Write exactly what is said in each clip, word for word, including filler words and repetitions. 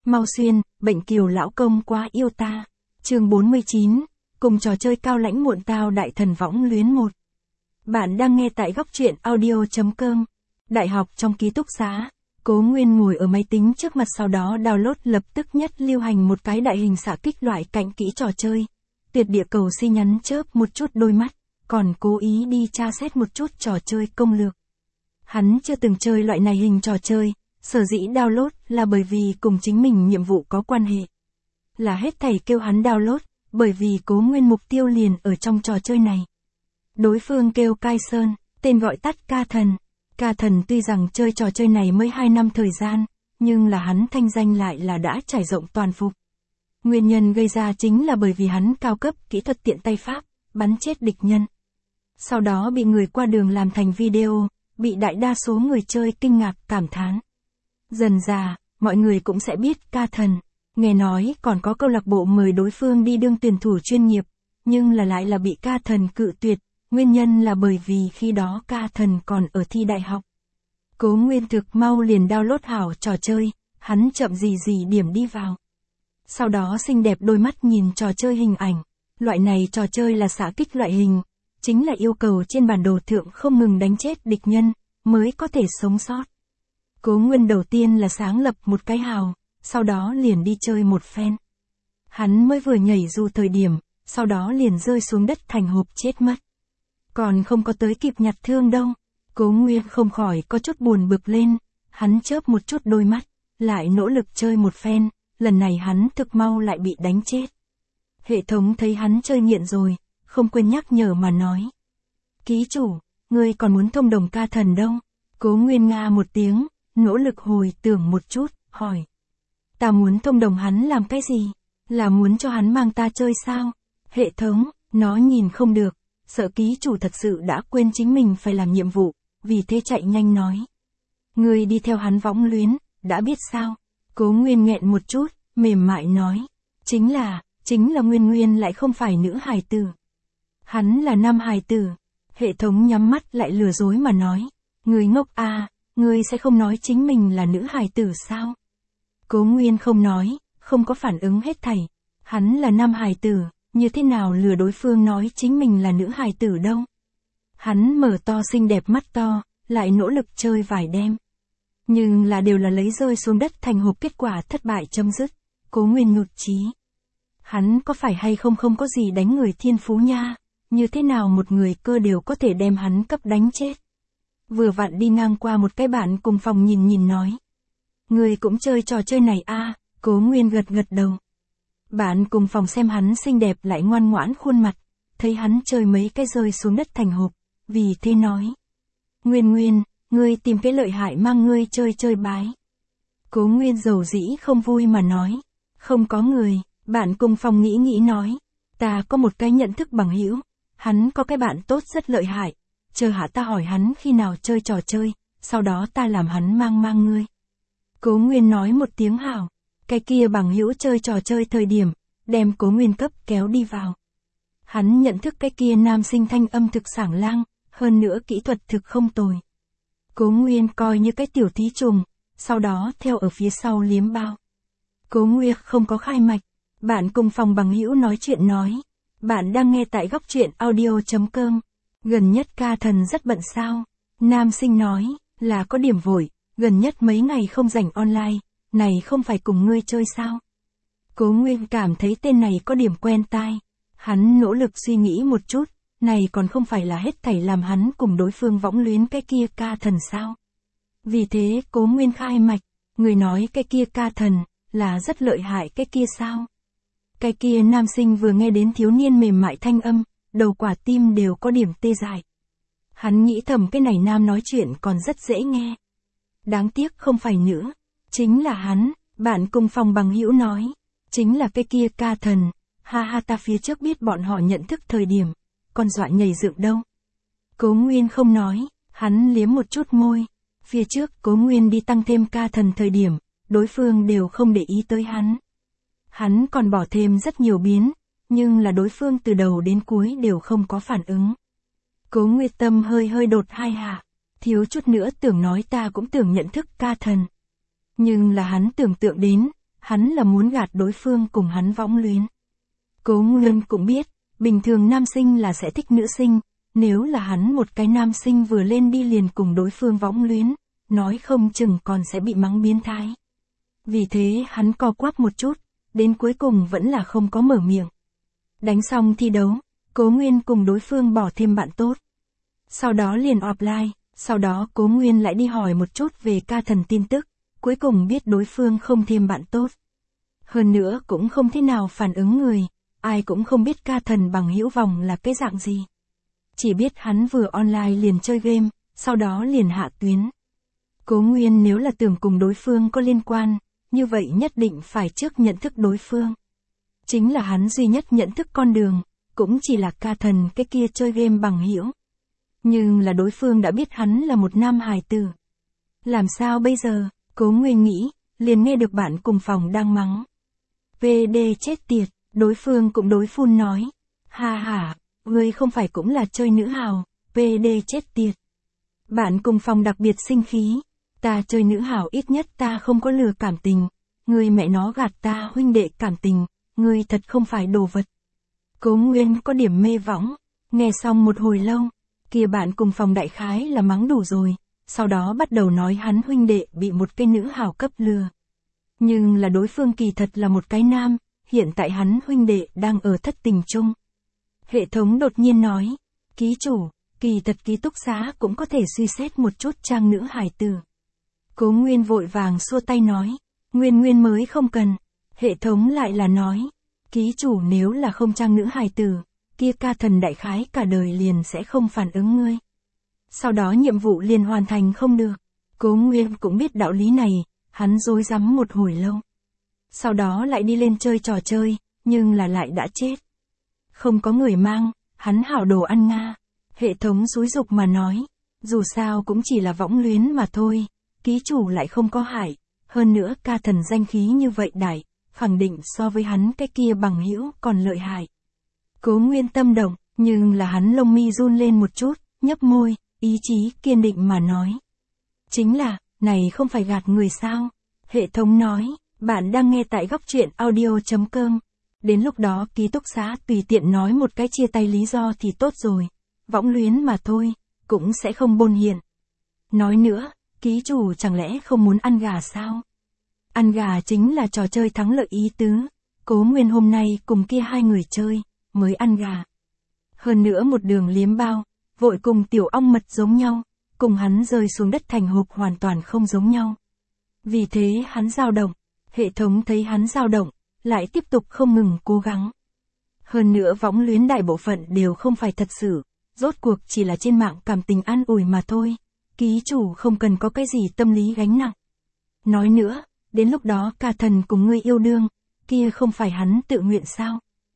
Mau xuyên, bệnh kiều lão công quá yêu ta. Chương bốn mươi chín, cùng trò chơi cao lãnh muộn tao đại thần võng luyến một. Bạn đang nghe tại góc truyện audio.com. Đại học trong ký túc xá, Cố Nguyên ngồi ở máy tính trước mặt, sau đó download lập tức nhất lưu hành một cái đại hình xạ kích loại cạnh kỹ trò chơi. Tuyệt địa cầu si nhắn chớp một chút đôi mắt, còn cố ý đi tra xét một chút trò chơi công lược. Hắn chưa từng chơi loại này hình trò chơi, sở dĩ download là bởi vì cùng chính mình nhiệm vụ có quan hệ. Là hết thầy kêu hắn download, bởi vì Cố Nguyên mục tiêu liền ở trong trò chơi này. Đối phương kêu Cai Sơn, tên gọi tắt Ca Thần. Ca Thần tuy rằng chơi trò chơi này mới hai năm thời gian, nhưng là hắn thanh danh lại là đã trải rộng toàn phục. Nguyên nhân gây ra chính là bởi vì hắn cao cấp kỹ thuật tiện tay pháp, bắn chết địch nhân. Sau đó bị người qua đường làm thành video, bị đại đa số người chơi kinh ngạc cảm thán. Dần dà, mọi người cũng sẽ biết Ca Thần. Nghe nói còn có câu lạc bộ mời đối phương đi đương tuyển thủ chuyên nghiệp, nhưng là lại là bị Ca Thần cự tuyệt, nguyên nhân là bởi vì khi đó Ca Thần còn ở thi đại học. Cố Nguyên thực mau liền download hảo trò chơi, hắn chậm gì gì điểm đi vào. Sau đó xinh đẹp đôi mắt nhìn trò chơi hình ảnh, loại này trò chơi là xạ kích loại hình, chính là yêu cầu trên bản đồ thượng không ngừng đánh chết địch nhân, mới có thể sống sót. Cố Nguyên đầu tiên là sáng lập một cái hào, sau đó liền đi chơi một phen. Hắn mới vừa nhảy dù thời điểm, sau đó liền rơi xuống đất thành hộp chết mất. Còn không có tới kịp nhặt thương đâu, Cố Nguyên không khỏi có chút buồn bực lên, hắn chớp một chút đôi mắt, lại nỗ lực chơi một phen, lần này hắn thực mau lại bị đánh chết. Hệ thống thấy hắn chơi nghiện rồi, không quên nhắc nhở mà nói. Ký chủ, ngươi còn muốn thông đồng Ca Thần đâu? Cố Nguyên nga một tiếng, nỗ lực hồi tưởng một chút, hỏi. Ta muốn thông đồng hắn làm cái gì? Là muốn cho hắn mang ta chơi sao? Hệ thống, nó nhìn không được, sợ ký chủ thật sự đã quên chính mình phải làm nhiệm vụ, vì thế chạy nhanh nói. Ngươi đi theo hắn võng luyến, đã biết sao? Cố Nguyên nghẹn một chút, mềm mại nói. Chính là, chính là Nguyên Nguyên lại không phải nữ hài tử. Hắn là nam hài tử. Hệ thống nhắm mắt lại lừa dối mà nói. Ngươi ngốc à, ngươi sẽ không nói chính mình là nữ hài tử sao? Cố Nguyên không nói, không có phản ứng hết thảy. Hắn là nam hài tử, như thế nào lừa đối phương nói chính mình là nữ hài tử đâu? Hắn mở to xinh đẹp mắt to, lại nỗ lực chơi vài đêm. Nhưng là đều là lấy rơi xuống đất thành hộp, kết quả thất bại chấm dứt. Cố Nguyên nhụt chí. Hắn có phải hay không không có gì đánh người thiên phú nha, như thế nào một người cơ đều có thể đem hắn cấp đánh chết. Vừa vặn đi ngang qua một cái bạn cùng phòng nhìn nhìn nói. Người cũng chơi trò chơi này à? Cố Nguyên gật gật đầu. Bạn cùng phòng xem hắn xinh đẹp lại ngoan ngoãn khuôn mặt, thấy hắn chơi mấy cái rơi xuống đất thành hộp, vì thế nói. Nguyên Nguyên, ngươi tìm cái lợi hại mang ngươi chơi chơi bái. Cố Nguyên dầu dĩ không vui mà nói. Không có người, bạn cùng phòng nghĩ nghĩ nói. Ta có một cái nhận thức bằng hữu, hắn có cái bạn tốt rất lợi hại, chờ hả ta hỏi hắn khi nào chơi trò chơi, sau đó ta làm hắn mang mang ngươi. Cố Nguyên nói một tiếng hảo, cái kia bằng hữu chơi trò chơi thời điểm, đem Cố Nguyên cấp kéo đi vào. Hắn nhận thức cái kia nam sinh thanh âm thực sảng lang, hơn nữa kỹ thuật thực không tồi. Cố Nguyên coi như cái tiểu thí trùng, sau đó theo ở phía sau liếm bao. Cố Nguyên không có khai mạch, bạn cùng phòng bằng hữu nói chuyện nói. Bạn đang nghe tại góc truyện audio.com. Gần nhất Ca Thần rất bận sao? Nam sinh nói, là có điểm vội, gần nhất mấy ngày không rảnh online, này không phải cùng ngươi chơi sao? Cố Nguyên cảm thấy tên này có điểm quen tai. Hắn nỗ lực suy nghĩ một chút, này còn không phải là hết thảy làm hắn cùng đối phương võng luyến cái kia Ca Thần sao? Vì thế Cố Nguyên khai mạch, người nói cái kia Ca Thần, là rất lợi hại cái kia sao? Cái kia nam sinh vừa nghe đến thiếu niên mềm mại thanh âm, đầu quả tim đều có điểm tê dại. Hắn nghĩ thầm cái này nam nói chuyện còn rất dễ nghe. Đáng tiếc không phải nữa, chính là hắn, bạn cùng phòng bằng hữu nói, chính là cái kia Ca Thần, ha ha ta phía trước biết bọn họ nhận thức thời điểm, còn dọa nhảy dựng đâu. Cố Nguyên không nói, hắn liếm một chút môi, phía trước Cố Nguyên đi tăng thêm Ca Thần thời điểm, đối phương đều không để ý tới hắn. Hắn còn bỏ thêm rất nhiều biến, nhưng là đối phương từ đầu đến cuối đều không có phản ứng. Cố Nguyên tâm hơi hơi đột hai hạ, thiếu chút nữa tưởng nói ta cũng tưởng nhận thức Ca Thần. Nhưng là hắn tưởng tượng đến, hắn là muốn gạt đối phương cùng hắn võng luyến. Cố Nguyên cũng biết, bình thường nam sinh là sẽ thích nữ sinh, nếu là hắn một cái nam sinh vừa lên đi liền cùng đối phương võng luyến, nói không chừng còn sẽ bị mắng biến thái. Vì thế hắn co quắp một chút, đến cuối cùng vẫn là không có mở miệng. Đánh xong thi đấu, Cố Nguyên cùng đối phương bỏ thêm bạn tốt. Sau đó liền offline, sau đó Cố Nguyên lại đi hỏi một chút về Ca Thần tin tức, cuối cùng biết đối phương không thêm bạn tốt. Hơn nữa cũng không thế nào phản ứng người, ai cũng không biết Ca Thần bằng hữu vòng là cái dạng gì. Chỉ biết hắn vừa online liền chơi game, sau đó liền hạ tuyến. Cố Nguyên nếu là tưởng cùng đối phương có liên quan, như vậy nhất định phải trước nhận thức đối phương. Chính là hắn duy nhất nhận thức con đường, cũng chỉ là Ca Thần cái kia chơi game bằng hữu. Nhưng là đối phương đã biết hắn là một nam hài tử. Làm sao bây giờ, Cố Nguyên nghĩ, liền nghe được bạn cùng phòng đang mắng. vê đê chết tiệt, đối phương cũng đối phun nói. Ha ha, ngươi không phải cũng là chơi nữ hào, vê đê chết tiệt. Bạn cùng phòng đặc biệt sinh khí. Ta chơi nữ hào ít nhất ta không có lừa cảm tình. Ngươi mẹ nó gạt ta huynh đệ cảm tình, ngươi thật không phải đồ vật. Cố Nguyên có điểm mê võng, nghe xong một hồi lâu, kia bạn cùng phòng đại khái là mắng đủ rồi, sau đó bắt đầu nói hắn huynh đệ bị một cái nữ hào cấp lừa. Nhưng là đối phương kỳ thật là một cái nam, hiện tại hắn huynh đệ đang ở thất tình chung. Hệ thống đột nhiên nói, ký chủ, kỳ thật ký túc xá cũng có thể suy xét một chút trang nữ hài tử. Cố Nguyên vội vàng xua tay nói, Nguyên Nguyên mới không cần. Hệ thống lại là nói, ký chủ nếu là không trang nữ hài tử, kia Ca Thần đại khái cả đời liền sẽ không phản ứng ngươi. Sau đó nhiệm vụ liền hoàn thành không được. Cố Nguyên cũng biết đạo lý này, hắn rối rắm một hồi lâu. Sau đó lại đi lên chơi trò chơi, nhưng là lại đã chết. Không có người mang, hắn hảo đồ ăn nga. Hệ thống xúi dục mà nói, dù sao cũng chỉ là võng luyến mà thôi, ký chủ lại không có hại. Hơn nữa Ca Thần danh khí như vậy đại, khẳng định so với hắn cái kia bằng hữu còn lợi hại. Cố Nguyên tâm động, nhưng là hắn lông mi run lên một chút, nhấp môi, ý chí kiên định mà nói. Chính là, này không phải gạt người sao? Hệ thống nói, bạn đang nghe tại góc truyện audio chấm com. Đến lúc đó ký túc xá tùy tiện nói một cái chia tay lý do thì tốt rồi. Võng luyến mà thôi, cũng sẽ không bôn hiện. Nói nữa, ký chủ chẳng lẽ không muốn ăn gà sao? Ăn gà chính là trò chơi thắng lợi ý tứ. Cố Nguyên hôm nay cùng kia hai người chơi, mới ăn gà. Hơn nữa một đường liếm bao, vội cùng tiểu ong mật giống nhau, cùng hắn rơi xuống đất thành hộp hoàn toàn không giống nhau. Vì thế hắn dao động, hệ thống thấy hắn dao động, lại tiếp tục không ngừng cố gắng. Hơn nữa võng luyến đại bộ phận đều không phải thật sự, rốt cuộc chỉ là trên mạng cảm tình an ủi mà thôi. Ký chủ không cần có cái gì tâm lý gánh nặng. Nói nữa, đến lúc đó Ca Thần cùng ngươi yêu đương, kia không phải hắn tự nguyện sao?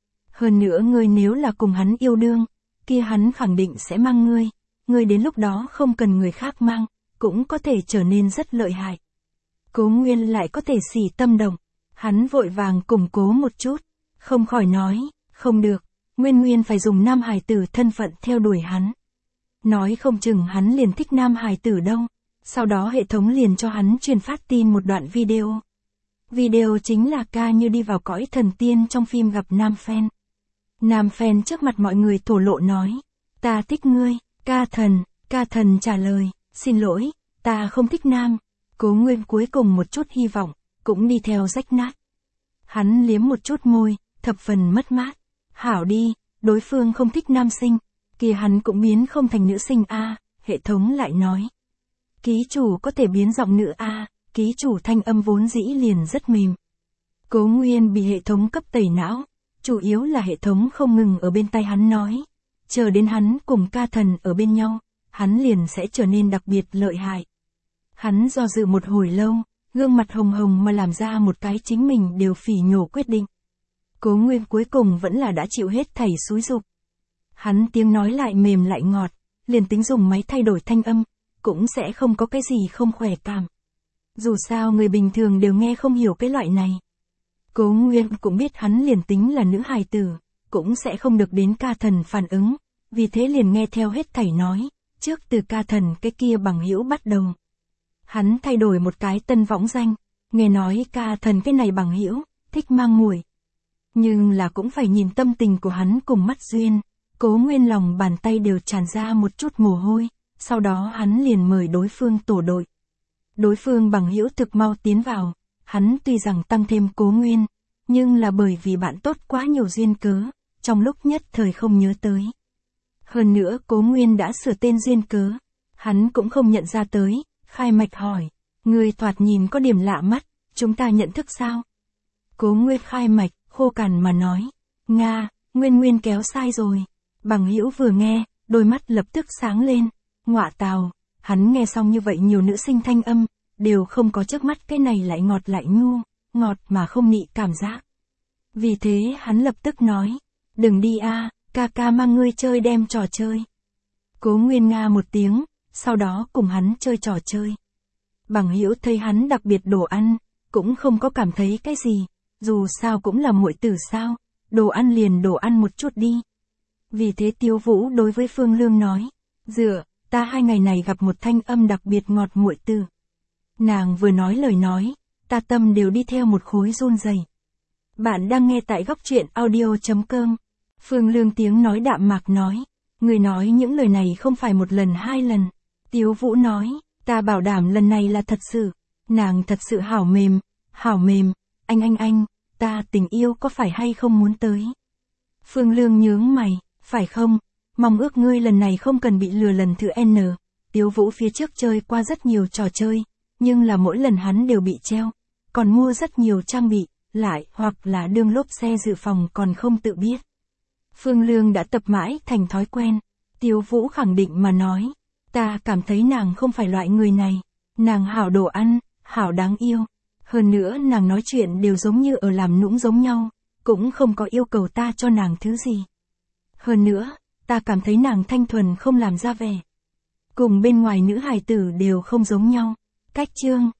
Hơn nữa ngươi nếu là cùng hắn yêu đương, kia hắn khẳng định sẽ mang ngươi, ngươi đến lúc đó không cần người khác mang, cũng có thể trở nên rất lợi hại. Cố Nguyên lại có thể xỉ tâm động, hắn vội vàng củng cố một chút, không khỏi nói, không được, Nguyên Nguyên phải dùng nam hài tử thân phận theo đuổi hắn. Nói không chừng hắn liền thích nam hài tử đâu. Sau đó hệ thống liền cho hắn truyền phát tin một đoạn video. Video chính là Ca Như đi vào cõi thần tiên trong phim gặp nam fan. Nam fan trước mặt mọi người thổ lộ nói, ta thích ngươi, Ca Thần. Ca Thần trả lời, xin lỗi, ta không thích nam. Cố Nguyên cuối cùng một chút hy vọng, cũng đi theo rách nát. Hắn liếm một chút môi, thập phần mất mát. Hảo đi, đối phương không thích nam sinh, kia hắn cũng biến không thành nữ sinh a. À, hệ thống lại nói. Ký chủ có thể biến giọng nữ a, à, ký chủ thanh âm vốn dĩ liền rất mềm. Cố Nguyên bị hệ thống cấp tẩy não, chủ yếu là hệ thống không ngừng ở bên tai hắn nói. Chờ đến hắn cùng Ca Thần ở bên nhau, hắn liền sẽ trở nên đặc biệt lợi hại. Hắn do dự một hồi lâu, gương mặt hồng hồng mà làm ra một cái chính mình đều phỉ nhổ quyết định. Cố Nguyên cuối cùng vẫn là đã chịu hết thảy xúi dục. Hắn tiếng nói lại mềm lại ngọt, liền tính dùng máy thay đổi thanh âm, cũng sẽ không có cái gì không khỏe cảm. Dù sao người bình thường đều nghe không hiểu cái loại này. Cố Nguyên cũng biết hắn liền tính là nữ hài tử, cũng sẽ không được đến Ca Thần phản ứng, vì thế liền nghe theo hết thảy nói, trước từ Ca Thần cái kia bằng hữu bắt đầu. Hắn thay đổi một cái tân võng danh, Nghe nói ca thần cái này bằng hữu thích mang muội. Nhưng là cũng phải nhìn tâm tình của hắn cùng mắt duyên. Cố Nguyên lòng bàn tay đều tràn ra một chút mồ hôi, sau đó hắn liền mời đối phương tổ đội. Đối phương bằng hữu thực mau tiến vào, hắn tuy rằng tăng thêm Cố Nguyên, nhưng là bởi vì bạn tốt quá nhiều duyên cớ, trong lúc nhất thời không nhớ tới. Hơn nữa Cố Nguyên đã sửa tên duyên cớ, hắn cũng không nhận ra tới, khai mạch hỏi, người thoạt nhìn có điểm lạ mắt, chúng ta nhận thức sao? Cố Nguyên khai mạch, khô cằn mà nói, Nga, Nguyên Nguyên kéo sai rồi. Bằng hữu vừa nghe, đôi mắt lập tức sáng lên, ngọa tào, hắn nghe xong như vậy nhiều nữ sinh thanh âm, đều không có trước mắt cái này lại ngọt lại nhu, ngọt mà không nị cảm giác. Vì thế hắn lập tức nói, đừng đi a, ca ca mang ngươi chơi đem trò chơi. Cố Nguyên nga một tiếng, sau đó cùng hắn chơi trò chơi. Bằng hữu thấy hắn đặc biệt đồ ăn, cũng không có cảm thấy cái gì, dù sao cũng là muội tử sao, đồ ăn liền đồ ăn một chút đi. Vì thế Tiêu Vũ đối với Phương Lương nói, dựa, ta hai ngày này gặp một thanh âm đặc biệt ngọt muội tử. Nàng vừa nói lời nói, ta tâm đều đi theo một khối run rẩy. Bạn đang nghe tại góc truyện audio chấm com. Phương Lương tiếng nói đạm mạc nói, người nói những lời này không phải một lần hai lần. Tiêu Vũ nói, ta bảo đảm lần này là thật sự, nàng thật sự hảo mềm, hảo mềm, anh anh anh, ta tình yêu có phải hay không muốn tới. Phương Lương nhướng mày, phải không, mong ước ngươi lần này không cần bị lừa lần thứ N. Tiêu Vũ phía trước chơi qua rất nhiều trò chơi, nhưng là mỗi lần hắn đều bị treo, còn mua rất nhiều trang bị, lại hoặc là đương lốp xe dự phòng còn không tự biết. Phương Lương đã tập mãi thành thói quen, Tiêu Vũ khẳng định mà nói, ta cảm thấy nàng không phải loại người này, nàng hảo đồ ăn, hảo đáng yêu, hơn nữa nàng nói chuyện đều giống như ở làm nũng giống nhau, cũng không có yêu cầu ta cho nàng thứ gì. Hơn nữa, ta cảm thấy nàng thanh thuần không làm ra vẻ. Cùng bên ngoài nữ hài tử đều không giống nhau. Cách chương